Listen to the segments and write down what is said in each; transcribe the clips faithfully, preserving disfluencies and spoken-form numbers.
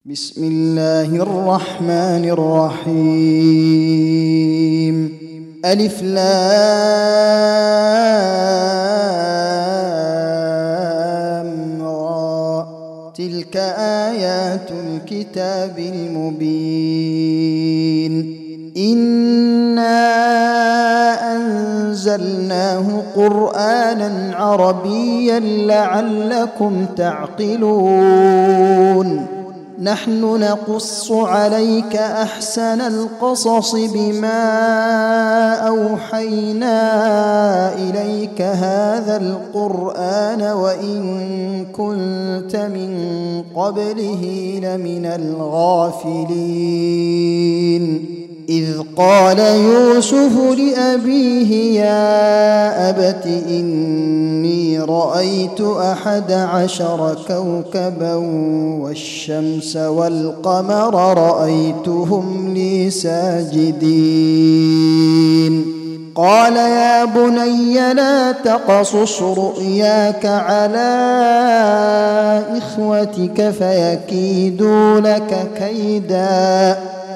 بسم الله الرحمن الرحيم. ألف لام را، تلك آيات الكتاب المبين. إنا أنزلناه قرآنا عربيا لعلكم تعقلون. نحن نقص عليك أحسن القصص بما أوحينا إليك هذا القرآن وإن كنت من قبله لمن الغافلين. إذ قال يوسف لأبيه يا أبت إني رأيت أحد عشر كوكبا والشمس والقمر رأيتهم لي ساجدين. قال يا بني لا تقصص رؤياك على إخوتك فيكيدوا لك كيدا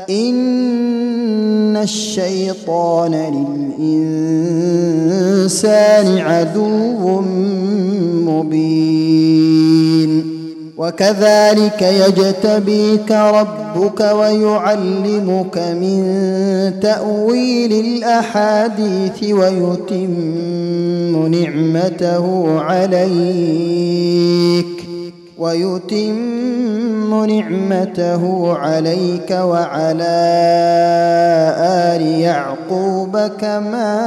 إن الشيطان للإنسان عدو مبين. وكذلك يجتبيك ربك ويعلمك من تأويل الأحاديث ويتم نعمته عليك ويتم نعمته عليك وعلى آل يعقوب كما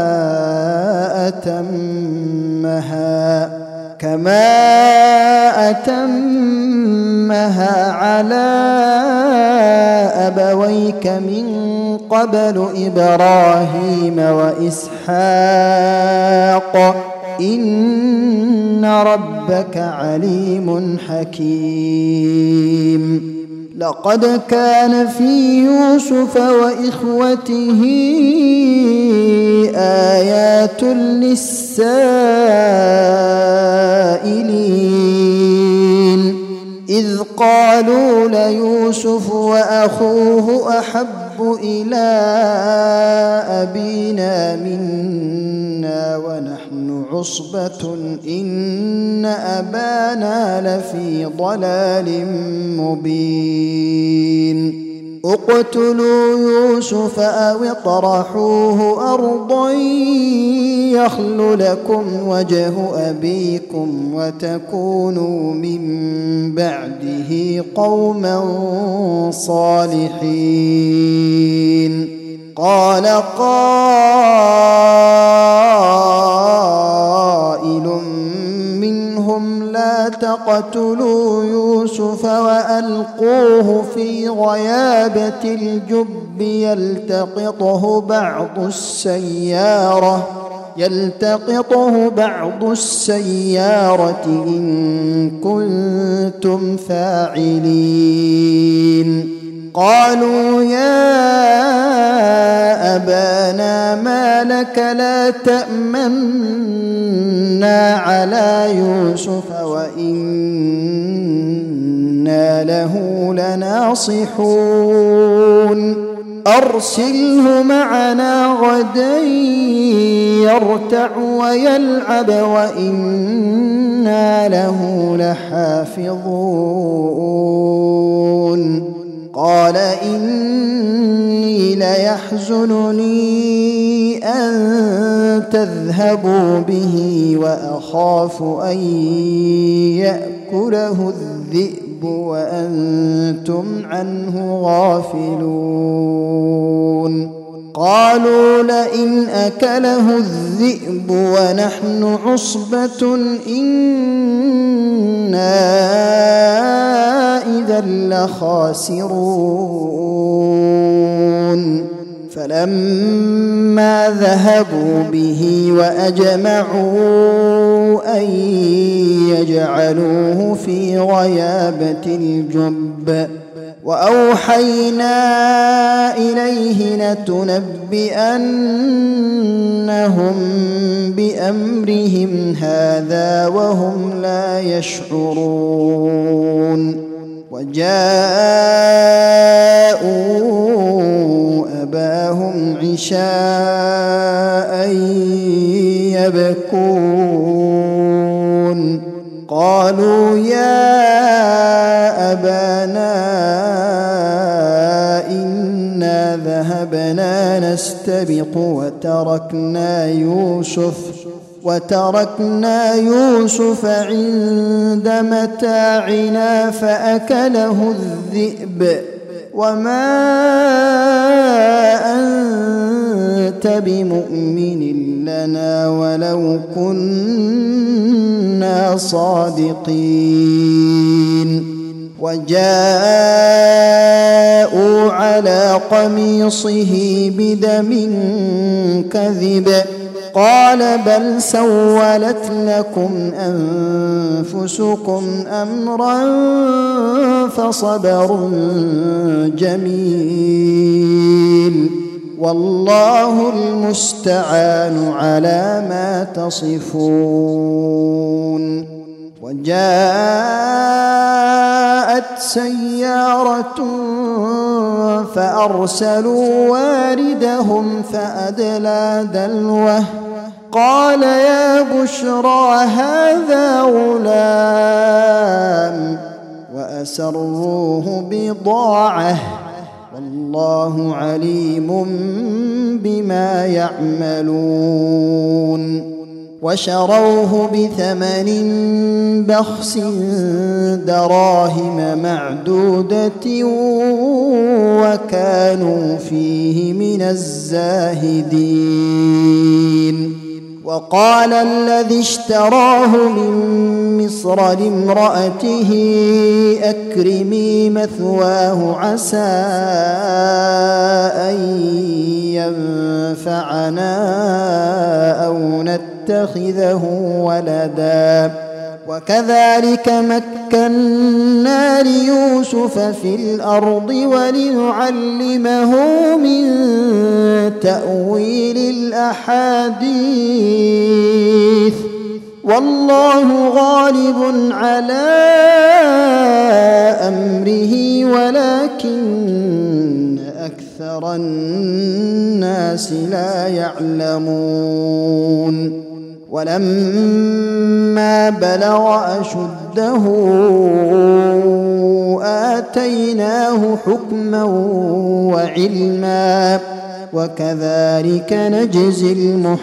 أتمها كما أتمها على أبويك من قبل إبراهيم وإسحاق إن ربك عليم حكيم. لقد كان في يوسف وإخوته آيات للسائلين إذ قالوا ليوسف وأخوه أحب إلى أبينا منا ونحن عصبة إن أبانا لفي ضلال مبين. اقتلوا يوسف أو اطرحوه أرضا يخل لكم وجه أبيكم وتكونوا من بعده قوما صالحين. قال قائل منهم لا تقتلوا يوسف وألقوه في غيابة الجب يلتقطه بعض السيارة يلتقطه بعض السيارة إن كنتم فاعلين. قالوا يا أبانا ما لك لا تأمنا على يوسف وإنا له لناصحون. أرسله معنا غدا يرتع ويلعب وإنا له لحافظون. قال إني ليحزنني أن تذهبوا به وأخاف أن يأكله الذئب وأنتم عنه غافلون. قالوا لئن أكله الذئب ونحن عصبة إنا إذا لخاسرون. فلما ذهبوا به وأجمعوا أن يجعلوه في غيابة الجب وأوحينا إليه لتنبئنهم بأمرهم هذا وهم لا يشعرون وجاءوا أباهم عشاء يبكون قالوا يا أبانا إنا ذهبنا نستبق وتركنا يوسف وتركنا يوسف عند متاعنا فأكله الذئب وما أنت بمؤمن لنا ولو كنا صادقين وجاءوا على قميصه بدم كذب قال بل سولت لكم أنفسكم أمرا فصبر جميل والله المستعان على ما تصفون. وجاءت سيارة فأرسلوا واردهم فأدلى دلوه قال يا بشرى هذا غلام وأسروه بضاعة والله عليم بما يعملون وشروه بثمن بخس دراهم معدودة وكانوا فيه من الزاهدين. وقال الذي اشتراه من مصر لامرأته أكرمي مثواه عسى أن ينفعنا أو نتخذه ولدا وكذلك مكنا ليوسف في الأرض ولنعلمه من تأويل الأحاديث والله غالب على أمره ولكن أكثر الناس لا يعلمون. ولما بلغ أشده آتيناه حكما وعلما وكذلك نجزي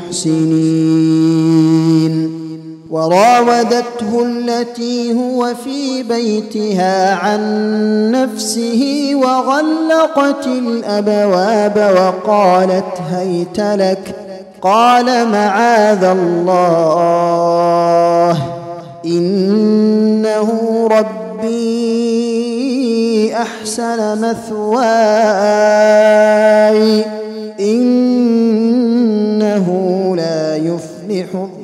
المحسنين. وراودته التي هو في بيتها عن نفسه وغلقت الأبواب وقالت هيت لك قال معاذ الله إنه ربي أحسن مثواي إنه لا يفلح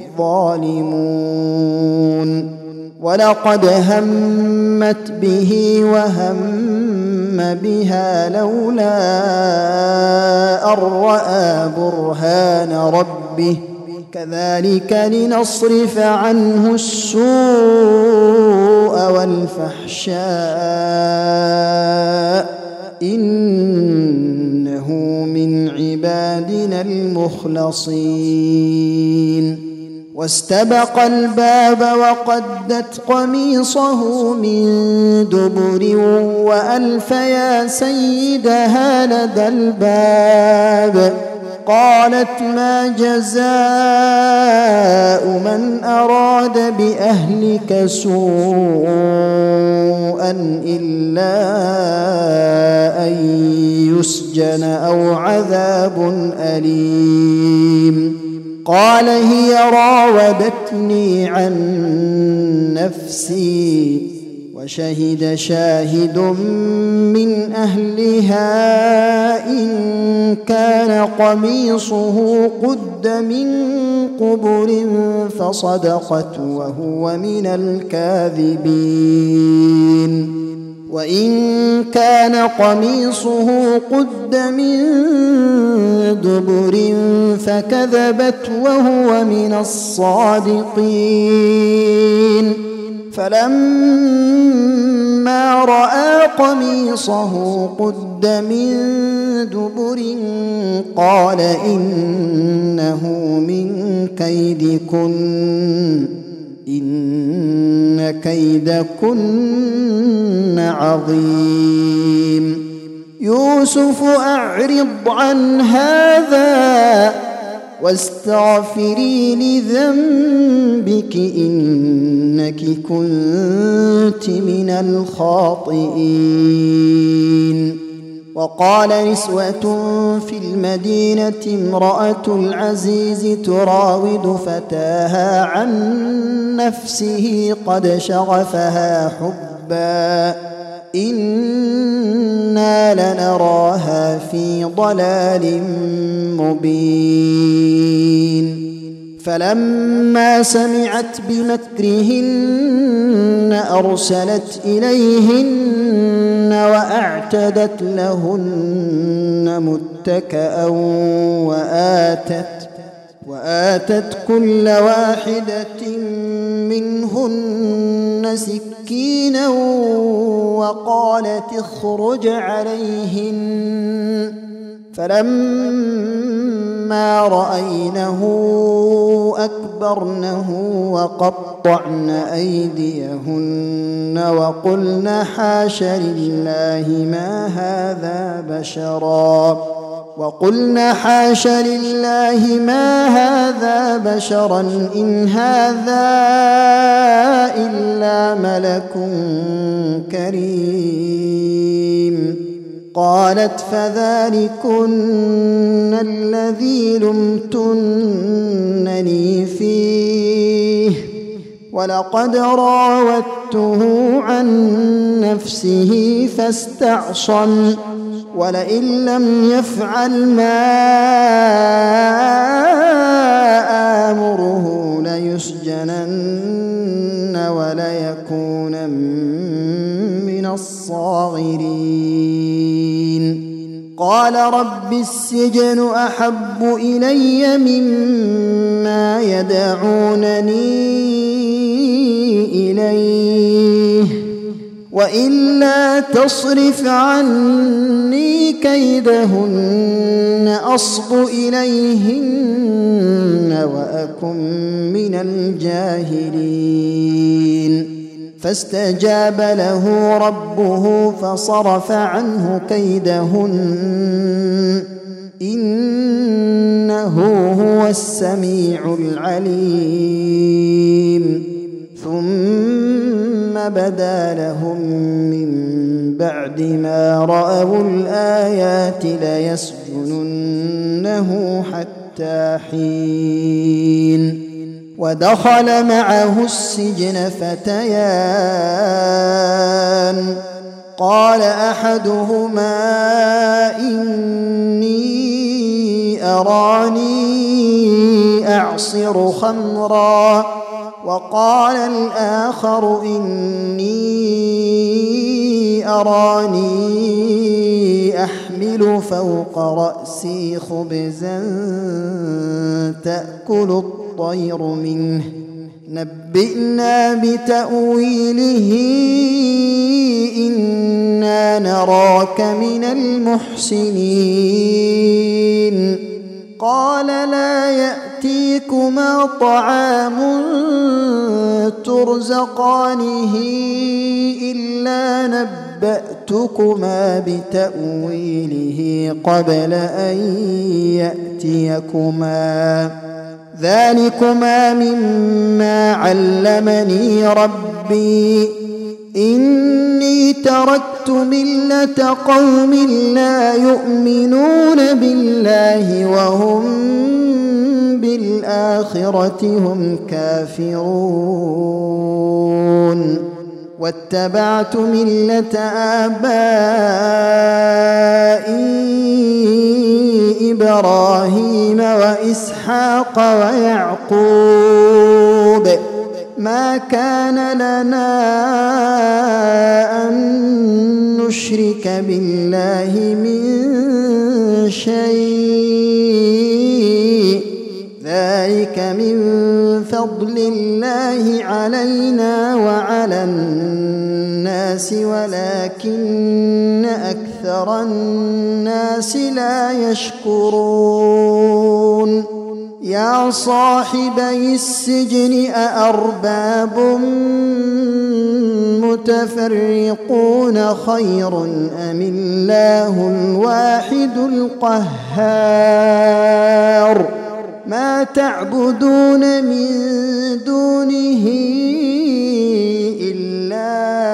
الظالمون. ولقد همت به وهم بها لولا أن رأى برهان ربه كذلك لنصرف عنه السوء والفحشاء إنه من عبادنا المخلصين. واستبق الباب وقدت قميصه من دبر وألف يا سيدها لدى الباب قالت ما جزاء من أراد بأهلك سوءا إلا أن يسجن أو عذاب أليم. قال هي راودتني عن نفسي وشهد شاهد من أهلها إن كان قميصه قد من قبل فصدقت وهو من الكاذبين وإن كان قميصه قد من دبر فكذبت وهو من الصادقين. فلما رأى قميصه قد من دبر قال إنه من كيدكن إن كيدكن عظيم يوسف أعرض عن هذا واستغفري لذنبك إنك كنت من الخاطئين. وقال نسوة في المدينة امرأة العزيز تراود فتاها عن نفسه قد شغفها حبا إنا لنراها في ضلال مبين. فلما سمعت بمكرهن أرسلت إليهن وأعتدت لهن متكأ وآتت وآتت كل واحدة منهن سكينا وقالت اخرج عليهن فلما رأينه أكبرنه وقطعن أيديهن وقلن حاش لله ما هذا بشرا وقلن حاش لله ما هذا بشرا إن هذا إلا ملك كريم. قالت فذلكن الذي لمتنني فيه ولقد راودته عن نفسه فاستعصم ولئن لم يفعل ما آمره ليسجنن وليكون من الصاغرين. قال رب السجن أحب إلي مما يدعونني إليه وإلا تصرف عني كيدهن أصب إليهن وأكن من الجاهلين. فاستجاب له ربه فصرف عنه كيدهن إنه هو السميع العليم. ثم بدا لهم من بعد ما رأوا الآيات ليسجننه حتى حين. ودخل معه السجن فتيان قال أحدهما إني أراني أعصر خمرا وقال الآخر إني أراني أحمل فوق رأسي خبزا تأكل الطير منه نبئنا بتأويله إنا نراك من المحسنين. قال لا يأتيكما طعام ترزقانه إلا نبأتكما بتأويله قبل أن يأتيكما ذلكما مما علمني ربي إني تركت ملة قوم لا يؤمنون بالله وهم بالآخرة هم كافرون واتبعت ملة آبائي إبراهيم وإسحاق ويعقوب ما كان لنا أن نشرك بالله من شيء ذلك من فضل الله علينا وعلى الناس الناس ولكن أكثر الناس لا يشكرون يا صاحبي السجن أأرباب متفرقون خير أم الله الواحد القهار ما تعبدون من دونه إلا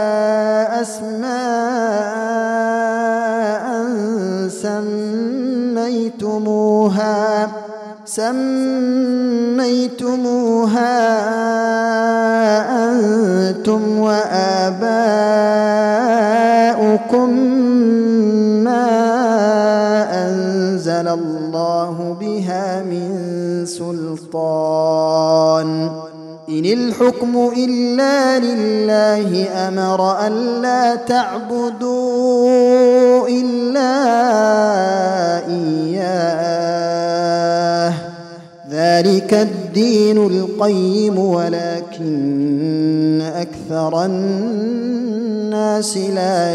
أسماء سميتموها سميتموها أنتم وآباؤكم ما أنزل الله بها من سلطان إن الحكم إلا لله أمر ألا تعبدوا إلا إياه ذلك الدين القيم ولكن أكثر الناس لا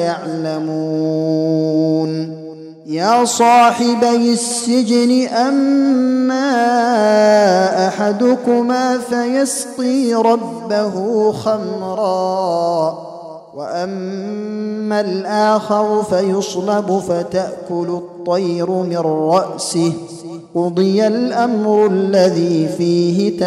يعلمون يا صاحبي السجن أما أحدكما فيسقي ربه خمرا وأما الآخر فيصلب فتأكل الطير من رأسه قضي الأمر الذي فيه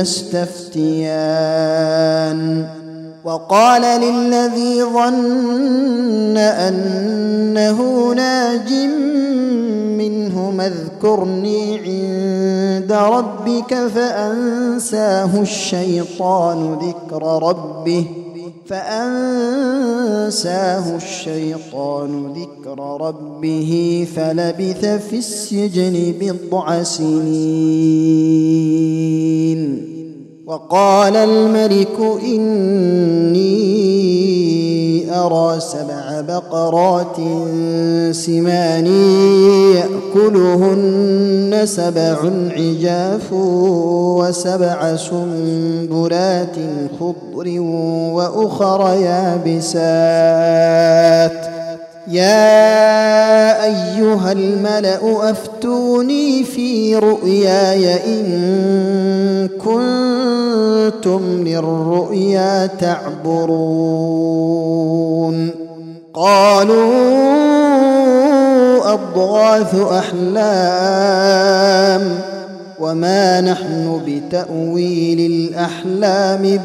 تستفتيان وقال للذي ظن أنه ناج منهما اذكرني عند ربك فأنساه الشيطان ذكر ربه فأنساه الشيطان ذكر ربه فلبث في السجن بضع سنين وقال الملك إني أرى سبع بقرات سمان يأكلهن سبع عجاف وسبع سنبلات خضر وأخر يابسات يا أيها الملأ أفتوني في رؤياي إن كنتم للرؤيا تعبرون قالوا أضغاث أحلام وما نحن بتأويل الأحلام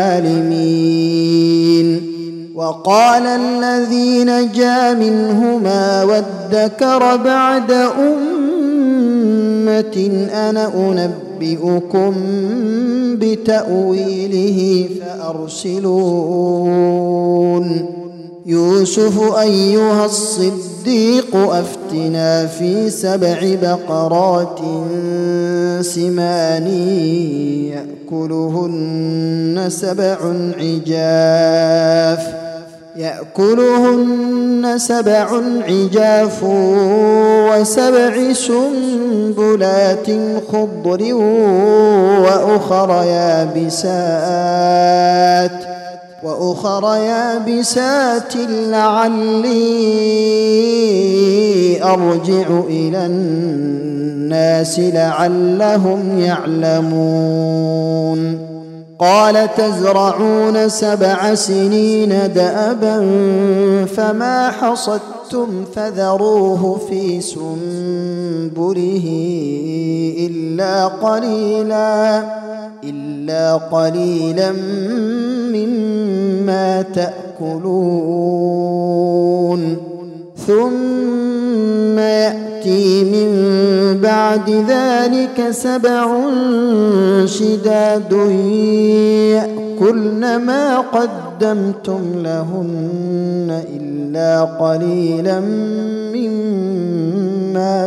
بعالمين وقال الذي نجا منهما وادكر بعد أمة أنا أنبئكم بتأويله فأرسلون يوسف أيها الصديق أفتنا في سبع بقرات سمان يأكلهن سبع عجاف يأكلهن سبع عجاف وسبع سنبلات خضر وأخر يابسات وأخر يابسات لعلي أرجع إلى الناس لعلهم يعلمون قال تزرعون سبع سنين دأبا فما حصدتم فذروه في سنبله إلا قليلا إلا قليلا مما تأكلون ثم يأتي من بعد ذلك سبع شداد يأكلن ما قدمتم لهن إلا قليلا مما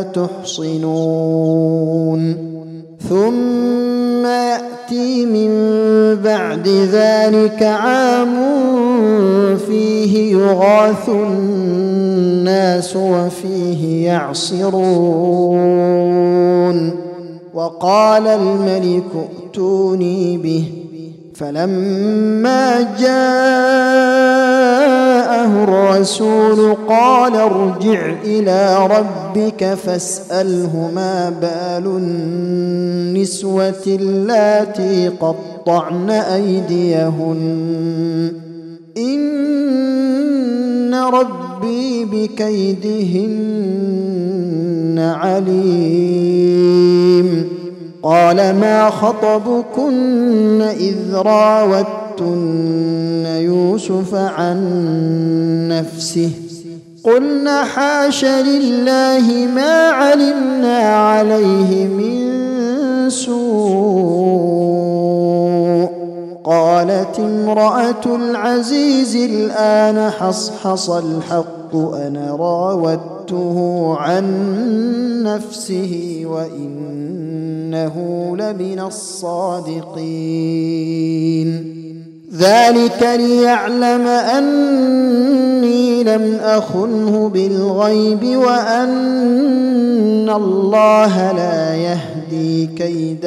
تحصنون ثم يأتي من بعد ذلك عام فيه يغاث الناس وفيه يعصرون وقال الملك ائتوني به فلما جاءه الرسول قال ارجع إلى ربك فاسأله ما بال النسوة اللاتي قطعن أيديهن إن ربي بكيدهن عليم. قال ما خطبكن إذ راوتن يوسف عن نفسه قلنا حاش لله ما علمنا عليه من سوء. قالت امرأة العزيز الآن حصحص الحق أنا راودته عن نفسه وإنه لمن الصادقين. ذلك ليعلم أني لم أخنه بالغيب وأن الله لا يهدي كيد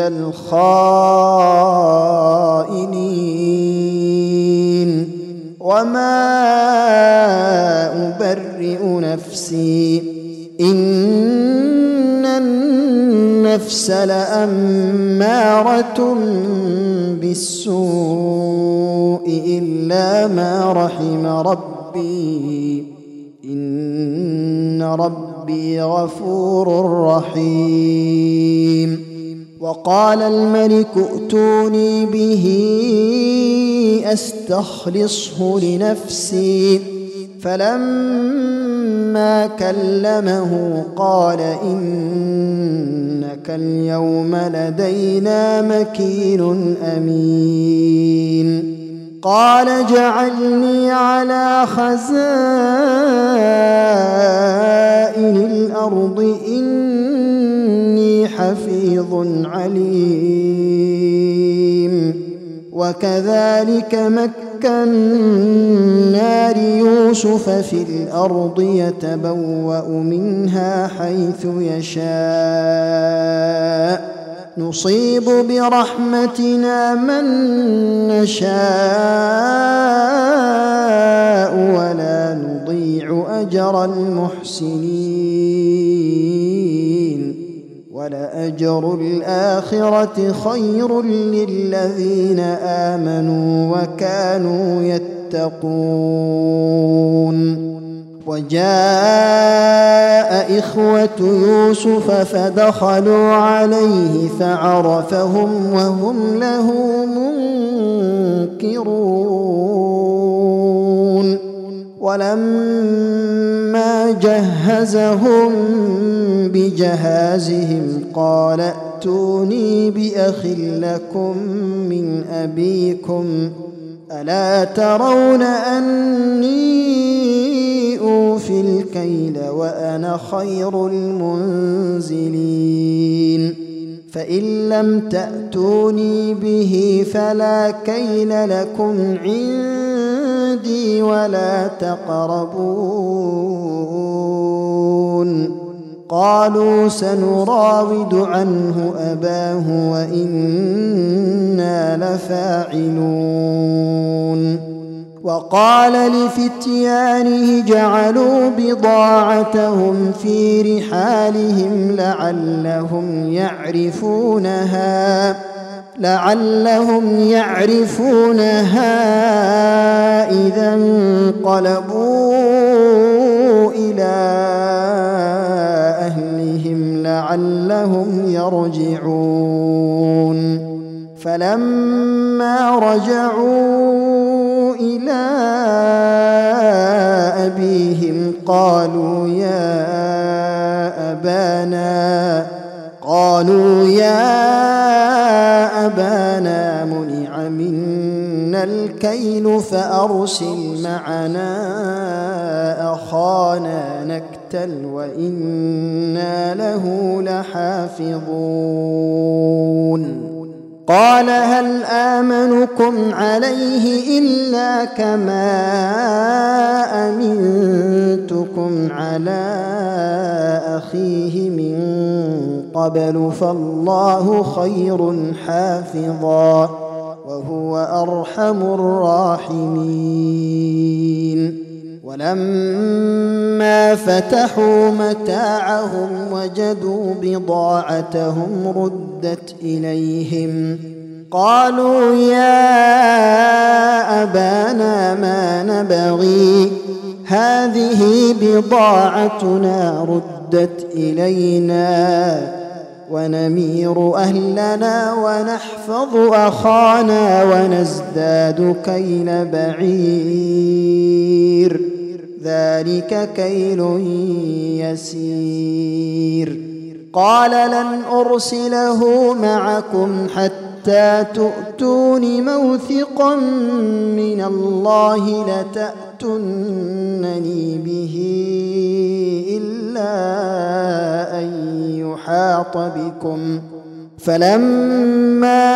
الخائنين. وما أبرئ نفسي إن النفس لأمارة بالسوء إلا ما رحم ربي إن ربي غفور رحيم. وقال الملك ائتوني به أستخلصه لنفسي فلما كلمه قال إنك اليوم لدينا مكين أمين. قال اجعلني على خزائن الأرض إني حفيظ عليم. وكذلك مكنا ليوسف في الأرض يتبوأ منها حيث يشاء نصيب برحمتنا من نشاء ولا نضيع أجر المحسنين. ولأجر الآخرة خير للذين آمنوا وكانوا يتقون. وجاء إخوة يوسف فدخلوا عليه فعرفهم وهم له منكرون. ولما جهزهم بجهازهم قال ائتوني بأخ لكم من أبيكم ألا ترون أني أوفي الكيل وأنا خير المنزلين. فإن لم تأتوني به فلا كيل لكم عندي ولا تقربون. قالوا سنراود عنه أباه وإنا لفاعلون. وقال لفتيانه جعلوا بضاعتهم في رحالهم لعلهم يعرفونها لعلهم يعرفونها إذا انقلبوا إلى أهلهم لعلهم يرجعون. فلما رجعوا إلى أبيهم قالوا يا أبانا قالوا يا أبانا منع منا الكيل فأرسل معنا أخانا نكتل وإنا له لحافظون. قال هل آمنكم عليه إلا كما أمنتكم على أخيه من قبل فالله خير حافظا وهو أرحم الراحمين. ولما فتحوا متاعهم وجدوا بضاعتهم ردت إليهم قالوا يا أبانا ما نبغي هذه بضاعتنا ردت إلينا ونمير أهلنا ونحفظ أخانا ونزداد كيل بعير ذلك كيل يسير. قال لن أرسله معكم حتى تؤتون موثقا من الله لتأتونني به إلا أن يحاط بكم. فلما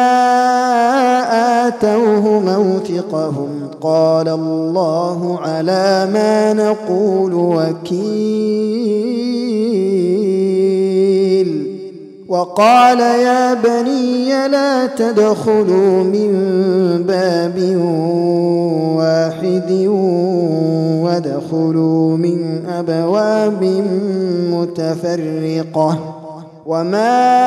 آتوه موثقهم قال الله على ما نقول وكيل. وقال يا بني لا تدخلوا من باب واحد وادخلوا من أبواب متفرقة وما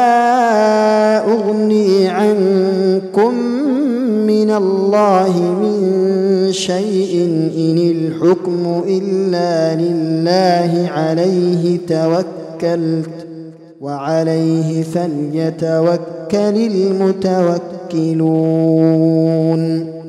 أغني عنكم من الله من شيء إن الحكم إلا لله عليه توكلت وعليه فليتوكل المتوكلون.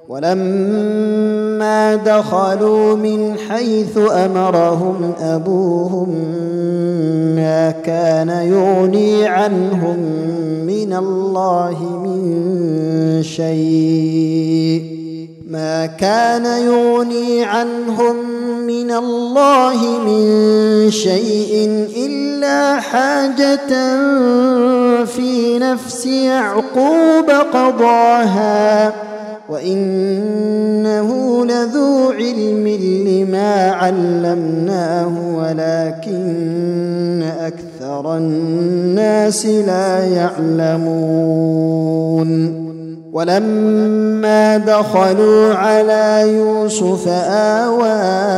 ولما دخلوا من حيث أمرهم أبوهم ما كان يغني عنهم من الله من شيء ما كان يغني عنهم من الله من شيء إلا حاجة في نفس يعقوب قضاها وإنه لذو علم لما علمناه ولكن أكثر الناس لا يعلمون. ولما دخلوا على يوسف آوى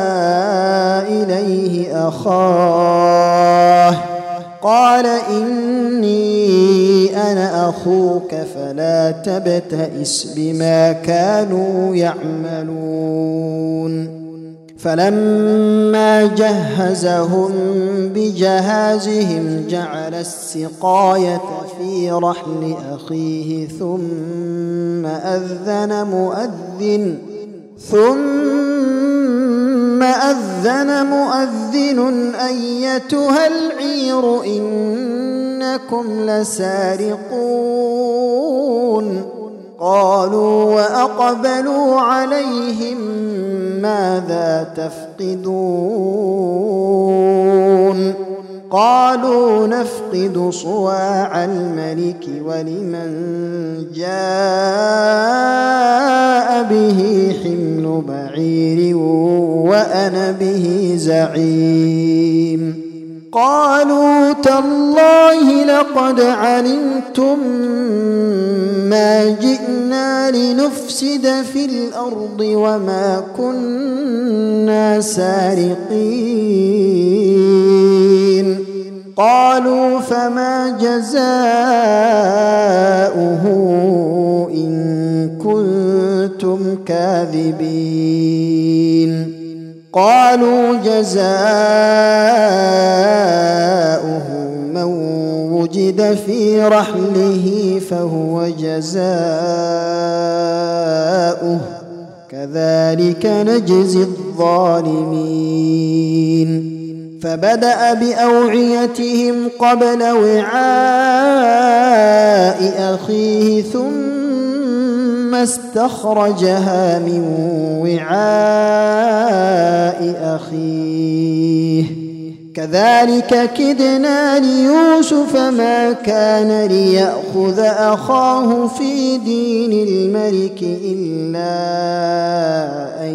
إليه أخاه قال إني أنا أخوك فلا تبتئس بما كانوا يعملون. فلما جهزهم بجهازهم جعل السقاية في رحل أخيه ثم أذن مؤذن ثم أذن مؤذن أيتها العير إنكم لسارقون. قالوا وأقبلوا عليهم ماذا تفقدون قالوا نفقد صواع الملك ولمن جاء به حمل بعير وأنا به زعيم. قالوا تالله لقد علمتم ما جئنا لنفسد في الأرض وما كنا سارقين. قالوا فما جزاؤه إن كنتم كاذبين. قالوا جزاؤه من وجد في رحله فهو جزاؤه كذلك نجزي الظالمين. فبدأ بأوعيتهم قبل وعاء أخيه ثم استخرجها من وعاء أخيه كذلك كدنا ليوسف ما كان ليأخذ أخاه في دين الملك إلا أن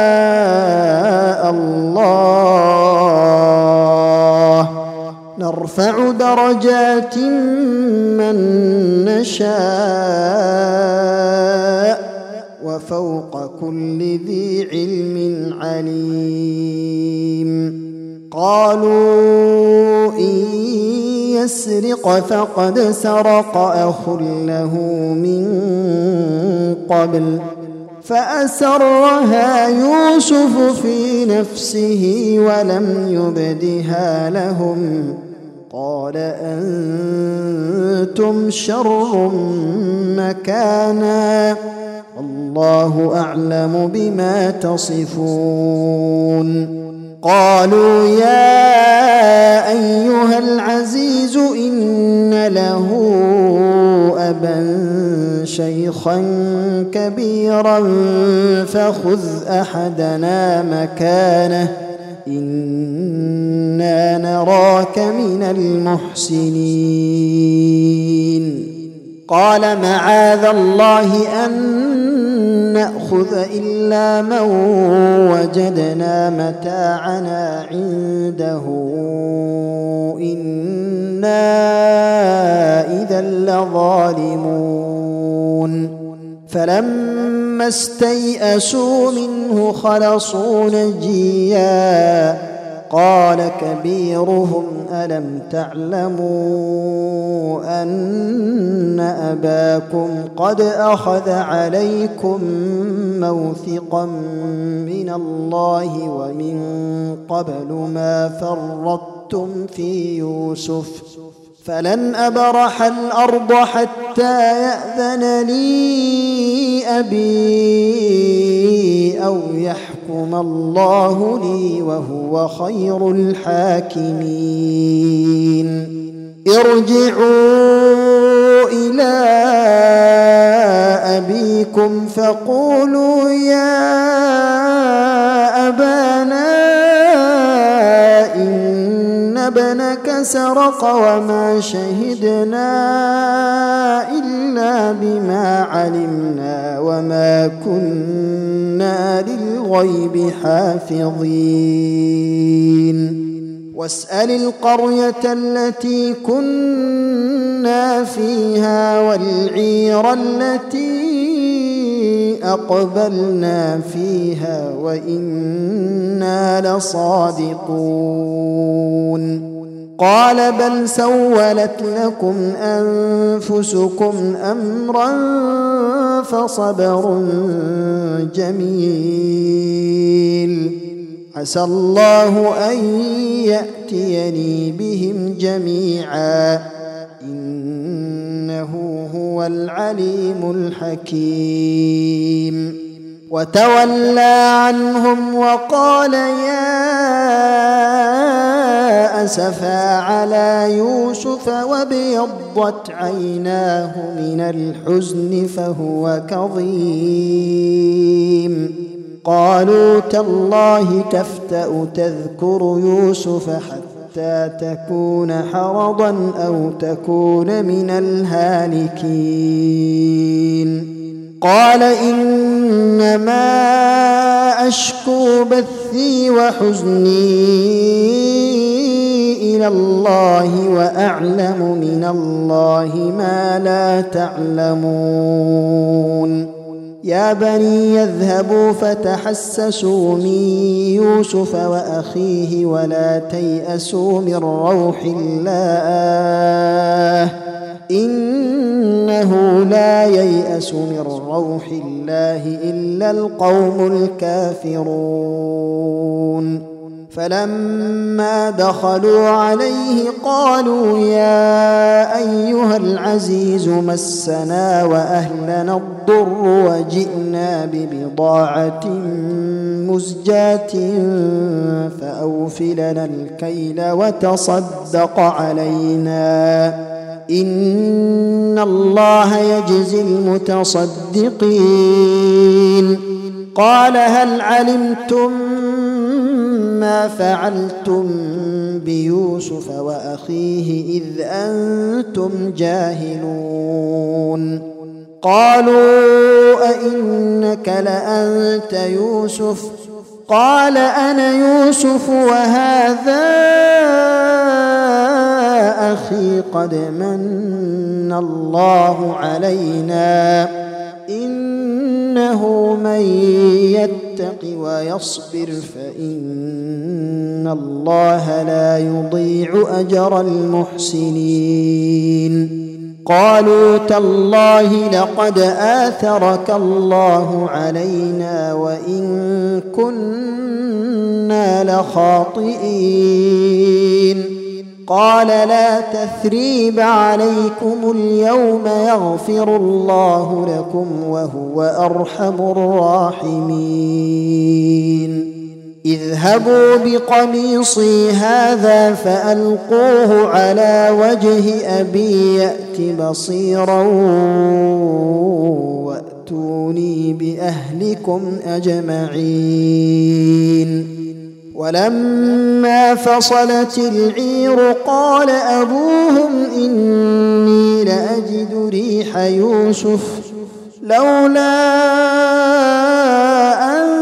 يشاء الله نرفع نرفع درجات من نشاء وفوق كل ذي علم عليم. قالوا إن يسرق فقد سرق أخ له من قبل فأسرها يوسف في نفسه ولم يبدها لهم قال أنتم شر مكانا والله أعلم بما تصفون. قالوا يا أيها العزيز إن له أبا شيخا كبيرا فخذ أحدنا مكانه إنا نراك من المحسنين. قال معاذ الله أن نأخذ إلا من وجدنا متاعنا عنده إنا إذا لظالمون. فلما استيئسوا منه خلصوا نجيا قال كبيرهم ألم تعلموا أن أباكم قد أخذ عليكم موثقا من الله ومن قبل ما فرطتم في يوسف فلن أبرح الأرض حتى يأذن لي أبي أو يحكم الله لي وهو خير الحاكمين. ارجعوا إلى أبيكم فقولوا يا أبانا إن ابنك سرق وما شهدنا إلا بما علمنا وما كنا للغيب حافظين. واسأل القرية التي كنا فيها والعير التي أقبلنا فيها وإنا لصادقون. قال بل سولت لكم أنفسكم أمرا فصبر جميل عسى الله أن يأتيني بهم جميعا إنه هو العليم الحكيم. وتولى عنهم وقال يا أسفا على يوسف وابيضت عيناه من الحزن فهو كظيم. قالوا تالله تفتأ تذكر يوسف حتى تكون حرضا أو تكون من الهالكين. قال إنما أشكو بثي وحزني إلى الله وأعلم من الله ما لا تعلمون. يا بني يذهبوا فتحسسوا من يوسف وأخيه ولا تيأسوا من روح الله إنه لا ييأس من روح الله إلا القوم الكافرون. فلما دخلوا عليه قالوا يا أيها العزيز مسنا وأهلنا الضر وجئنا ببضاعة مزجاة فأوف لنا الكيل وتصدق علينا إن الله يجزي المتصدقين. قال هل علمتم ما فعلتم بيوسف وأخيه إذ أنتم جاهلون؟ قالوا أئنك لأنت يوسف؟ قال أنا يوسف وهذا أخي قد من الله علينا إنه من يتق ويصبر فإن الله لا يضيع أجر المحسنين قالوا تالله لقد آثرك الله علينا وإن كنا لخاطئين قال لا تثريب عليكم اليوم يغفر الله لكم وهو أرحم الراحمين اذهبوا بقميصي هذا فألقوه على وجه أبي يأت بصيرا وأتوني بأهلكم أجمعين ولما فصلت العير قال أبوهم إني لأجد ريح يوسف لولا أن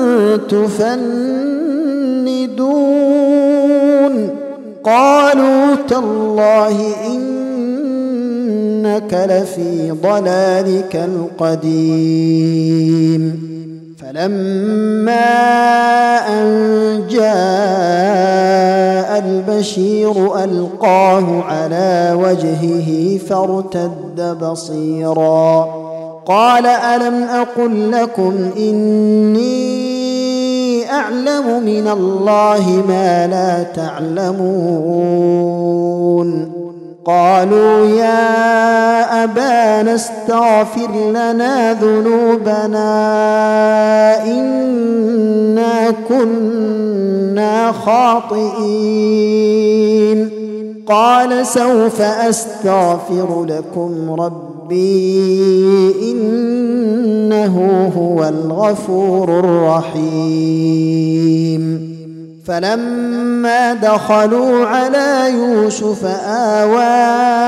تفندون قالوا تالله إنك لفي ضلالك القديم فلما أن جاء البشير ألقاه على وجهه فارتد بصيرا قال ألم أقل لكم إني أعلم من الله ما لا تعلمون قالوا يا أبانا استغفر لنا ذنوبنا إنا كنا خاطئين قال سوف أستغفر لكم ربي إنه هو الغفور الرحيم فلما دخلوا على يوسف آوى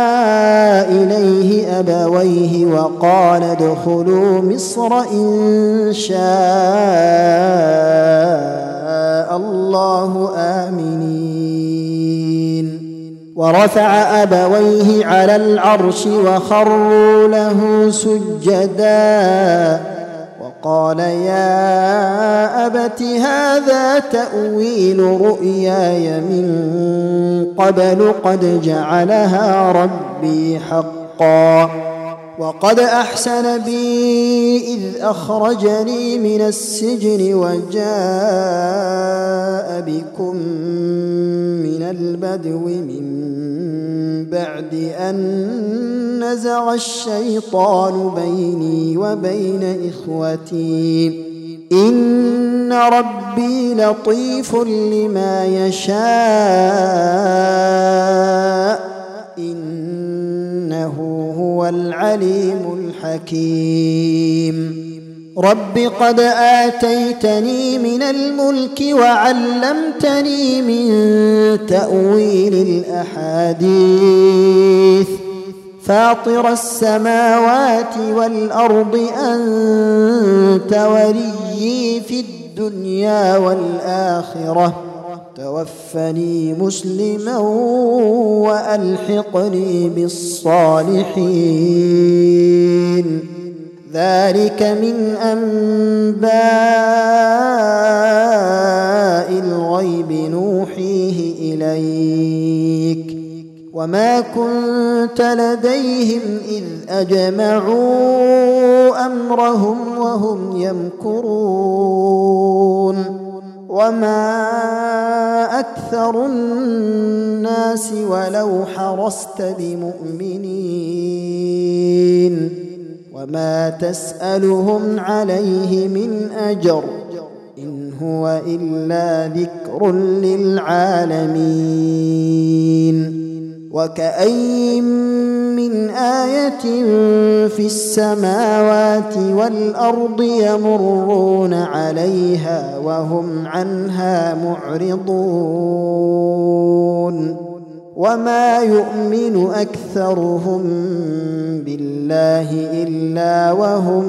إليه أبويه وقال ادخلوا مصر إن شاء الله آمنين ورفع أبويه على العرش وخروا له سجدا قال يا أبت هذا تأويل رؤياي من قبل قد جعلها ربي حقا وقد أحسن بي إذ أخرجني من السجن وجاء بكم من البدو من بعد أن نزغ الشيطان بيني وبين إخوتي إن ربي لطيف لما يشاء إنه هو العليم الحكيم رب قد آتيتني من الملك وعلمتني من تأويل الأحاديث فاطر السماوات والأرض أنت وليي في الدنيا والآخرة توفني مسلما وألحقني بالصالحين ذلك من أنباء الغيب نوحيه إليك وما كنت لديهم إذ أجمعوا أمرهم وهم يمكرون وما أكثر الناس ولو حرصت بمؤمنين وما تسألهم عليه من أجر إن هو إلا ذكر للعالمين وكأين من آية في السماوات والأرض يمرون عليها وهم عنها معرضون وما يؤمن أكثرهم بالله إلا وهم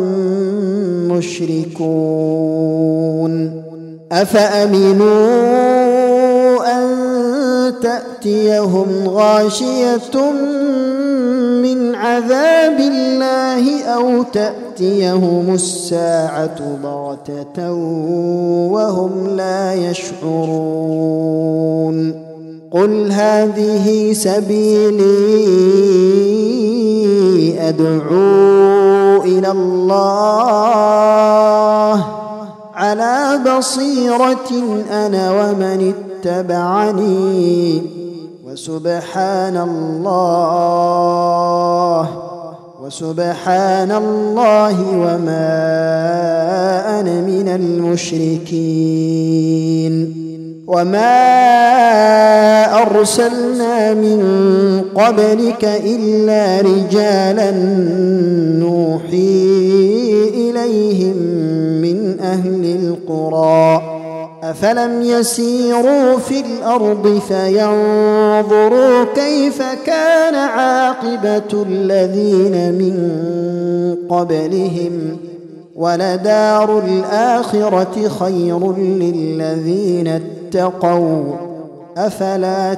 مشركون أفأمنوا أن تأتيهم غاشية من عذاب الله أو تأتيهم الساعة بغتة وهم لا يشعرون قل هذه سبيلي أدعو إلى الله على بصيرة أنا ومن اتبعني وسبحان الله وسبحان الله وما أنا من المشركين وما أرسلنا من قبلك إلا رجالا نوحي إليهم من أهل القرى أفلم يسيروا في الأرض فينظروا كيف كان عاقبة الذين من قبلهم ولدار الآخرة خير للذين اتقوا أفلا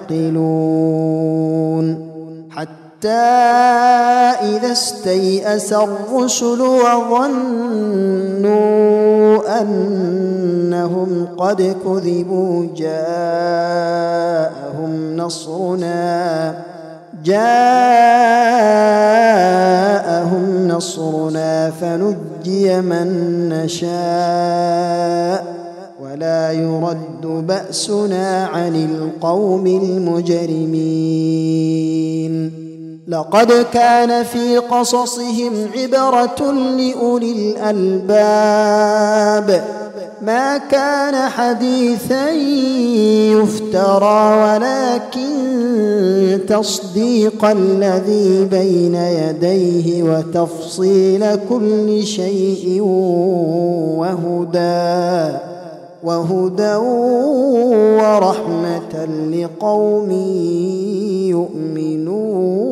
تعقلون حتى إذا استيأس الرسل وظنوا أنهم قد كذبوا جاءهم نصرنا جاءهم نصرنا فنجي من نشاء ولا يرد بأسنا عن القوم المجرمين لقد كان في قصصهم عبرة لأولي الألباب ما كان حديثا يفترى ولكن تصديق الذي بين يديه وتفصيل كل شيء وهدى وهدى ورحمة لقوم يؤمنون.